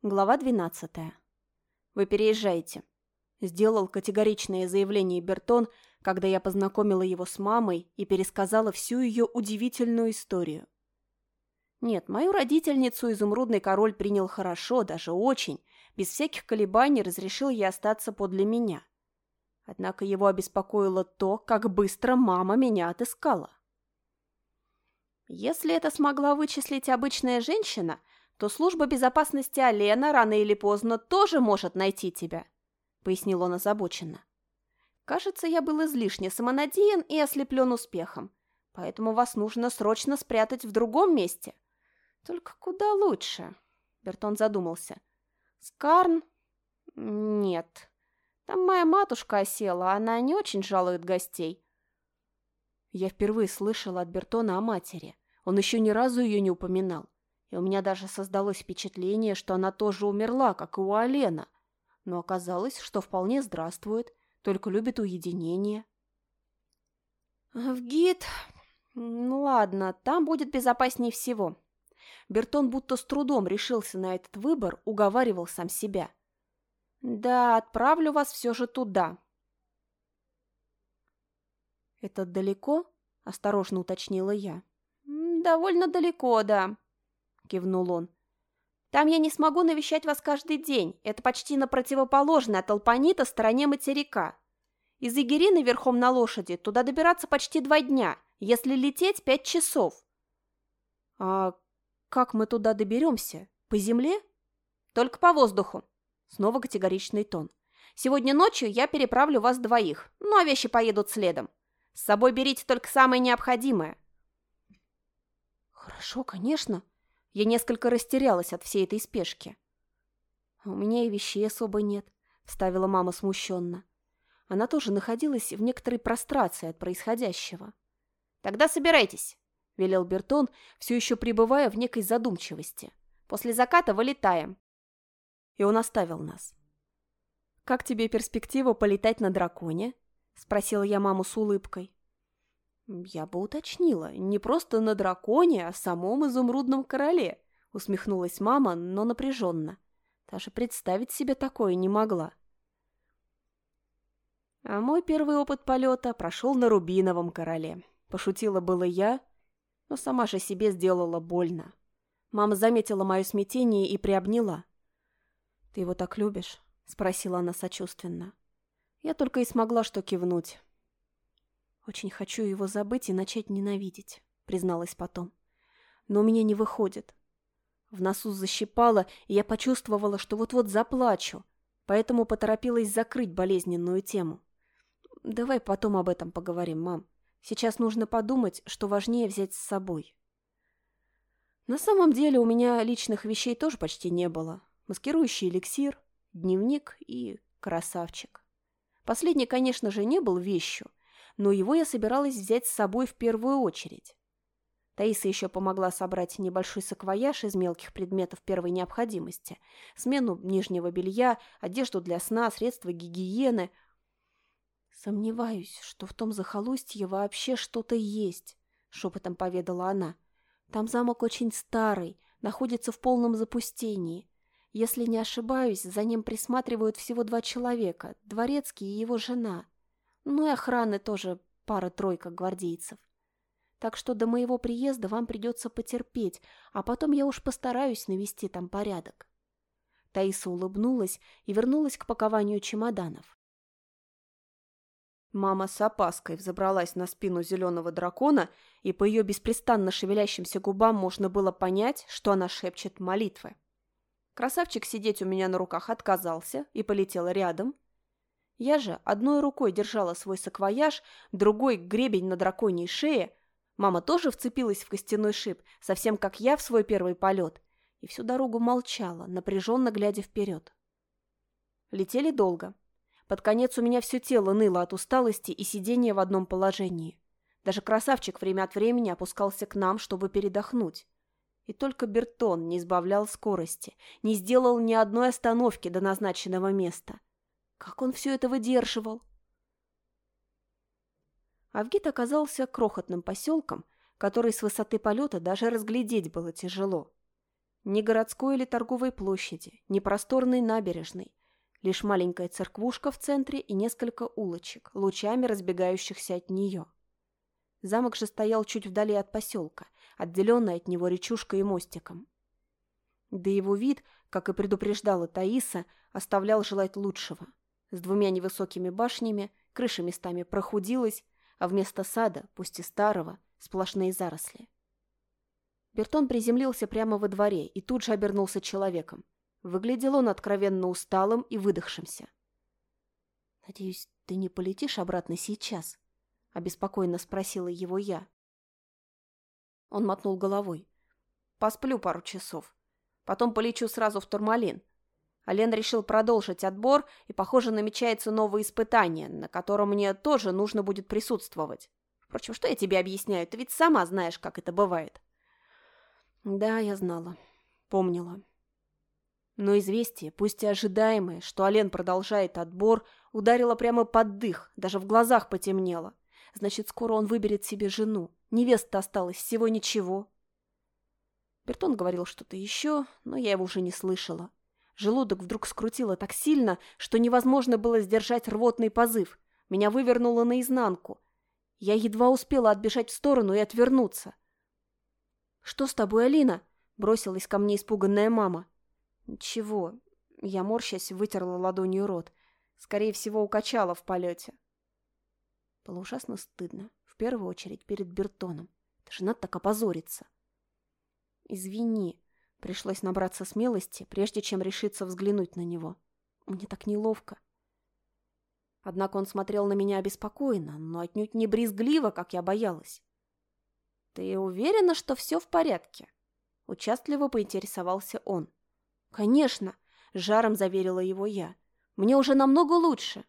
Глава 12. «Вы переезжаете», – сделал категоричное заявление Бертон, когда я познакомила его с мамой и пересказала всю ее удивительную историю. Нет, мою родительницу изумрудный король принял хорошо, даже очень, без всяких колебаний разрешил ей остаться подле меня. Однако его обеспокоило то, как быстро мама меня отыскала. Если это смогла вычислить обычная женщина, то служба безопасности Алена рано или поздно тоже может найти тебя», — пояснил он озабоченно. «Кажется, я был излишне самонадеян и ослеплен успехом, поэтому вас нужно срочно спрятать в другом месте. Только куда лучше?» Бертон задумался. «Скарн? Нет. Там моя матушка осела, она не очень жалует гостей». Я впервые слышала от Бертона о матери. Он еще ни разу ее не упоминал. И у меня даже создалось впечатление, что она тоже умерла, как и у Алена. Но оказалось, что вполне здравствует, только любит уединение. «В Гид? Ну ладно, там будет безопаснее всего». Бертон будто с трудом решился на этот выбор, уговаривал сам себя. «Да, отправлю вас все же туда». «Это далеко?» – осторожно уточнила я. «Довольно далеко, да», – кивнул он. «Там я не смогу навещать вас каждый день. Это почти на противоположной от Алпанита стороне материка. Из Игерины верхом на лошади туда добираться почти 2 дня, если лететь 5 часов». «А как мы туда доберемся? По земле?» «Только по воздуху». Снова категоричный тон. «Сегодня ночью я переправлю вас 2, ну а вещи поедут следом. С собой берите только самое необходимое». «Хорошо, конечно». Я несколько растерялась от всей этой спешки. «У меня и вещей особо нет», — вставила мама смущенно. Она тоже находилась в некоторой прострации от происходящего. «Тогда собирайтесь», — велел Бертон, все еще пребывая в некой задумчивости. «После заката вылетаем». И он оставил нас. «Как тебе перспектива полетать на драконе?» — спросила я маму с улыбкой. «Я бы уточнила, не просто на драконе, а самом изумрудном короле», — усмехнулась мама, но напряженно. Даже представить себе такое не могла. «А мой первый опыт полета прошел на рубиновом короле», — пошутила было я, но сама же себе сделала больно. Мама заметила мое смятение и приобняла. «Ты его так любишь?» — спросила она сочувственно. Я только и смогла что кивнуть. «Очень хочу его забыть и начать ненавидеть», — призналась потом. «Но у меня не выходит». В носу защипало, и я почувствовала, что вот-вот заплачу, поэтому поторопилась закрыть болезненную тему. «Давай потом об этом поговорим, мам. Сейчас нужно подумать, что важнее взять с собой». На самом деле у меня личных вещей тоже почти не было. Маскирующий эликсир, дневник и красавчик. Последний, конечно же, не был вещью, но его я собиралась взять с собой в первую очередь. Таиса еще помогла собрать небольшой саквояж из мелких предметов первой необходимости, смену нижнего белья, одежду для сна, средства гигиены. «Сомневаюсь, что в том захолустье вообще что-то есть», — шепотом поведала она. «Там замок очень старый, находится в полном запустении. Если не ошибаюсь, за ним присматривают всего 2 человека, дворецкий и его жена. Ну и охраны тоже пара-тройка гвардейцев. Так что до моего приезда вам придется потерпеть, а потом я уж постараюсь навести там порядок». Таиса улыбнулась и вернулась к пакованию чемоданов. Мама с опаской взобралась на спину зеленого дракона, и по ее беспрестанно шевелящимся губам можно было понять, что она шепчет молитвы. Красавчик сидеть у меня на руках отказался и полетел рядом. Я же одной рукой держала свой саквояж, другой — гребень на драконьей шее. Мама тоже вцепилась в костяной шип, совсем как я в свой первый полет, и всю дорогу молчала, напряженно глядя вперед. Летели долго. Под конец у меня все тело ныло от усталости и сидения в одном положении. Даже красавчик время от времени опускался к нам, чтобы передохнуть. И только Бертон не избавлял скорости, не сделал ни одной остановки до назначенного места. Как он все это выдерживал? Авгит оказался крохотным поселком, который с высоты полета даже разглядеть было тяжело. Ни городской или торговой площади, ни просторной набережной. Лишь маленькая церквушка в центре и несколько улочек, лучами разбегающихся от нее. Замок же стоял чуть вдали от поселка, отделенный от него речушкой и мостиком. Да его вид, как и предупреждала Таиса, оставлял желать лучшего. С двумя невысокими башнями, крыша местами прохудилась, а вместо сада, пусть и старого, сплошные заросли. Бертон приземлился прямо во дворе и тут же обернулся человеком. Выглядел он откровенно усталым и выдохшимся. «Надеюсь, ты не полетишь обратно сейчас?» — обеспокоенно спросила его я. Он мотнул головой. «Посплю пару часов. Потом полечу сразу в Турмалин. Ален решил продолжить отбор, и, похоже, намечается новое испытание, на котором мне тоже нужно будет присутствовать. Впрочем, что я тебе объясняю? Ты ведь сама знаешь, как это бывает». Да, я знала. Помнила. Но известие, пусть и ожидаемое, что Ален продолжает отбор, ударило прямо под дых, даже в глазах потемнело. Значит, скоро он выберет себе жену. Невеста осталась, всего ничего. Бертон говорил что-то еще, но я его уже не слышала. Желудок вдруг скрутило так сильно, что невозможно было сдержать рвотный позыв. Меня вывернуло наизнанку. Я едва успела отбежать в сторону и отвернуться. «Что с тобой, Алина?» – бросилась ко мне испуганная мама. «Ничего». Я, морщась, вытерла ладонью рот. Скорее всего, укачала в полете. Было ужасно стыдно. В первую очередь перед Бертоном. Это же надо так опозориться. «Извини». Пришлось набраться смелости, прежде чем решиться взглянуть на него. Мне так неловко. Однако он смотрел на меня обеспокоенно, но отнюдь не брезгливо, как я боялась. «Ты уверена, что все в порядке?» Участливо поинтересовался он. «Конечно», — жаром заверила его я. «Мне уже намного лучше».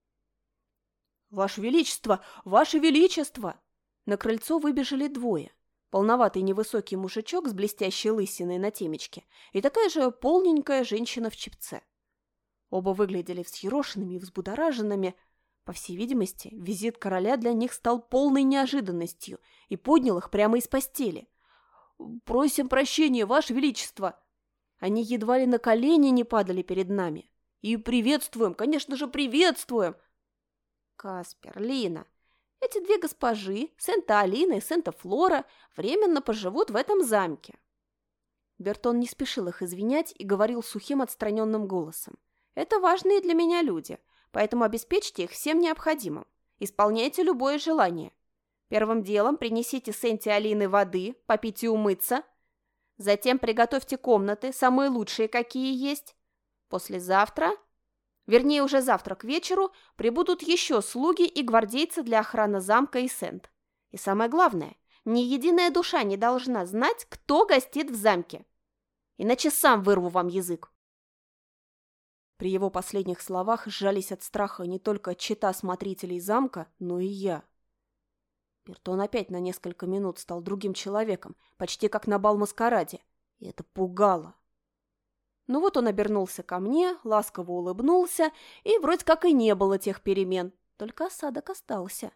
«Ваше Величество! Ваше Величество!» На крыльцо выбежали двое. Полноватый невысокий мужичок с блестящей лысиной на темечке и такая же полненькая женщина в чепце. Оба выглядели взъерошенными и взбудораженными. По всей видимости, визит короля для них стал полной неожиданностью и поднял их прямо из постели. «Просим прощения, Ваше Величество!» Они едва ли на колени не падали перед нами. «И приветствуем, конечно же, приветствуем!» «Каспер, Лина, эти две госпожи, Сента-Алина и Сента-Флора, временно поживут в этом замке». Бертон не спешил их извинять и говорил сухим отстраненным голосом. «Это важные для меня люди, поэтому обеспечьте их всем необходимым. Исполняйте любое желание. Первым делом принесите Сенте-Алины воды, попить и умыться. Затем приготовьте комнаты, самые лучшие, какие есть. Послезавтра, вернее уже завтра к вечеру, прибудут еще слуги и гвардейцы для охраны замка и Сент. И самое главное, ни единая душа не должна знать, кто гостит в замке. Иначе сам вырву вам язык». При его последних словах сжались от страха не только чета смотрителей замка, но и я. Бертон опять на несколько минут стал другим человеком, почти как на бал-маскараде, и это пугало. Но вот он обернулся ко мне, ласково улыбнулся, и вроде как и не было тех перемен, только осадок остался.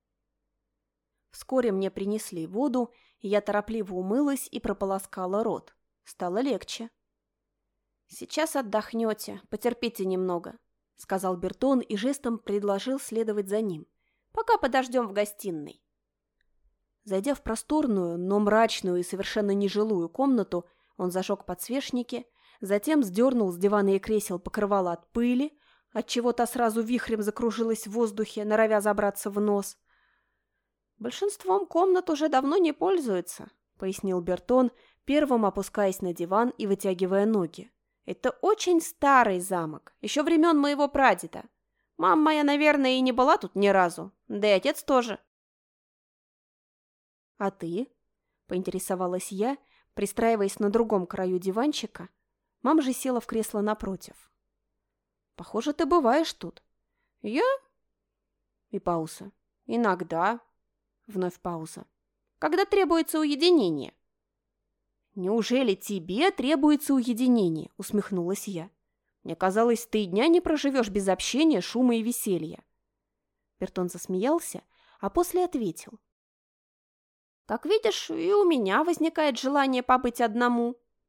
Вскоре мне принесли воду, и я торопливо умылась и прополоскала рот. Стало легче. «Сейчас отдохнете, потерпите немного», — сказал Бертон и жестом предложил следовать за ним. «Пока подождем в гостиной». Зайдя в просторную, но мрачную и совершенно нежилую комнату, он зажег подсвечники, затем сдернул с дивана и кресел покрывало от пыли, отчего та сразу вихрем закружилась в воздухе, норовя забраться в нос. «Большинством комнат уже давно не пользуются», — пояснил Бертон, первым опускаясь на диван и вытягивая ноги. «Это очень старый замок, еще времен моего прадеда. Мама моя, наверное, и не была тут ни разу, да и отец тоже». «А ты?» – поинтересовалась я, пристраиваясь на другом краю диванчика. Мама же села в кресло напротив. «Похоже, ты бываешь тут». «Я?» И пауза. «Иногда». Вновь пауза. «Когда требуется уединение». «Неужели тебе требуется уединение?» – усмехнулась я. «Мне казалось, ты и дня не проживешь без общения, шума и веселья». Бертон засмеялся, а после ответил. «Как видишь, и у меня возникает желание побыть одному».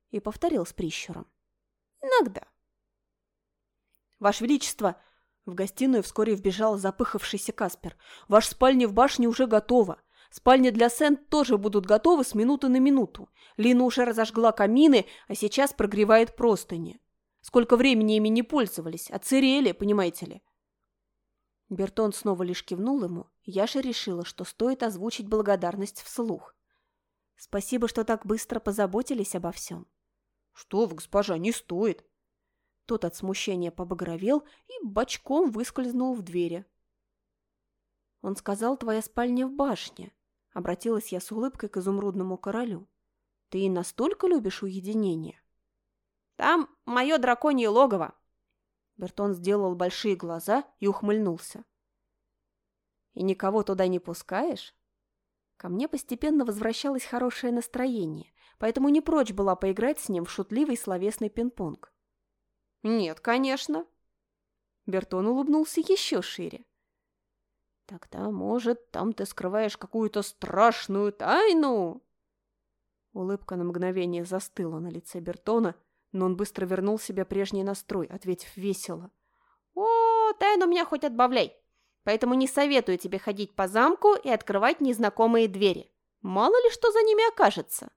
и повторил с прищуром. «Иногда». «Ваше Величество!» В гостиную вскоре вбежал запыхавшийся Каспер. «Ваша спальня в башне уже готова. Спальни для Сен тоже будут готовы с минуты на минуту. Лина уже разожгла камины, а сейчас прогревает простыни. Сколько времени ими не пользовались, отсырели, понимаете ли». Бертон снова лишь кивнул ему, и я же решила, что стоит озвучить благодарность вслух. «Спасибо, что так быстро позаботились обо всем». «Что вы, госпожа, не стоит». Тот от смущения побагровел и бочком выскользнул в двери. «Он сказал, твоя спальня в башне», — обратилась я с улыбкой к изумрудному королю. «Ты и настолько любишь уединение?» «Там мое драконье логово». Бертон сделал большие глаза и ухмыльнулся. «И никого туда не пускаешь?» Ко мне постепенно возвращалось хорошее настроение, поэтому не прочь была поиграть с ним в шутливый словесный пинг-понг. «Нет, конечно». Бертон улыбнулся еще шире. «Тогда, может, там ты скрываешь какую-то страшную тайну?» Улыбка на мгновение застыла на лице Бертона, но он быстро вернул себе прежний настрой, ответив весело. «О, тайну меня хоть отбавляй, поэтому не советую тебе ходить по замку и открывать незнакомые двери. Мало ли что за ними окажется».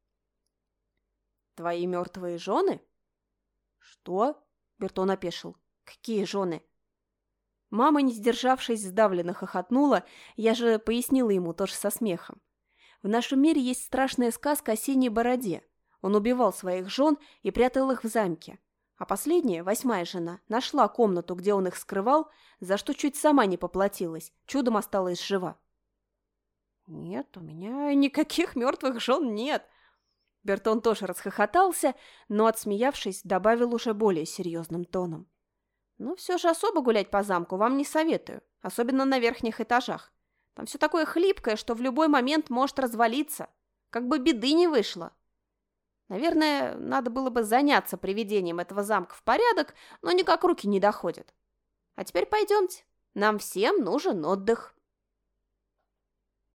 «Твои мертвые жены?» «Что?» — Бертон опешил. «Какие жены?» Мама, не сдержавшись, сдавленно хохотнула, я же пояснила ему тоже со смехом. В нашем мире есть страшная сказка о синей бороде. Он убивал своих жен и прятал их в замке. А последняя, 8-я жена, нашла комнату, где он их скрывал, за что чуть сама не поплатилась, чудом осталась жива. «Нет, у меня никаких мертвых жен нет». Бертон тоже расхохотался, но, отсмеявшись, добавил уже более серьезным тоном. «Но все же особо гулять по замку вам не советую, особенно на верхних этажах. Там все такое хлипкое, что в любой момент может развалиться, как бы беды не вышло. Наверное, надо было бы заняться приведением этого замка в порядок, но никак руки не доходят. А теперь пойдемте, нам всем нужен отдых».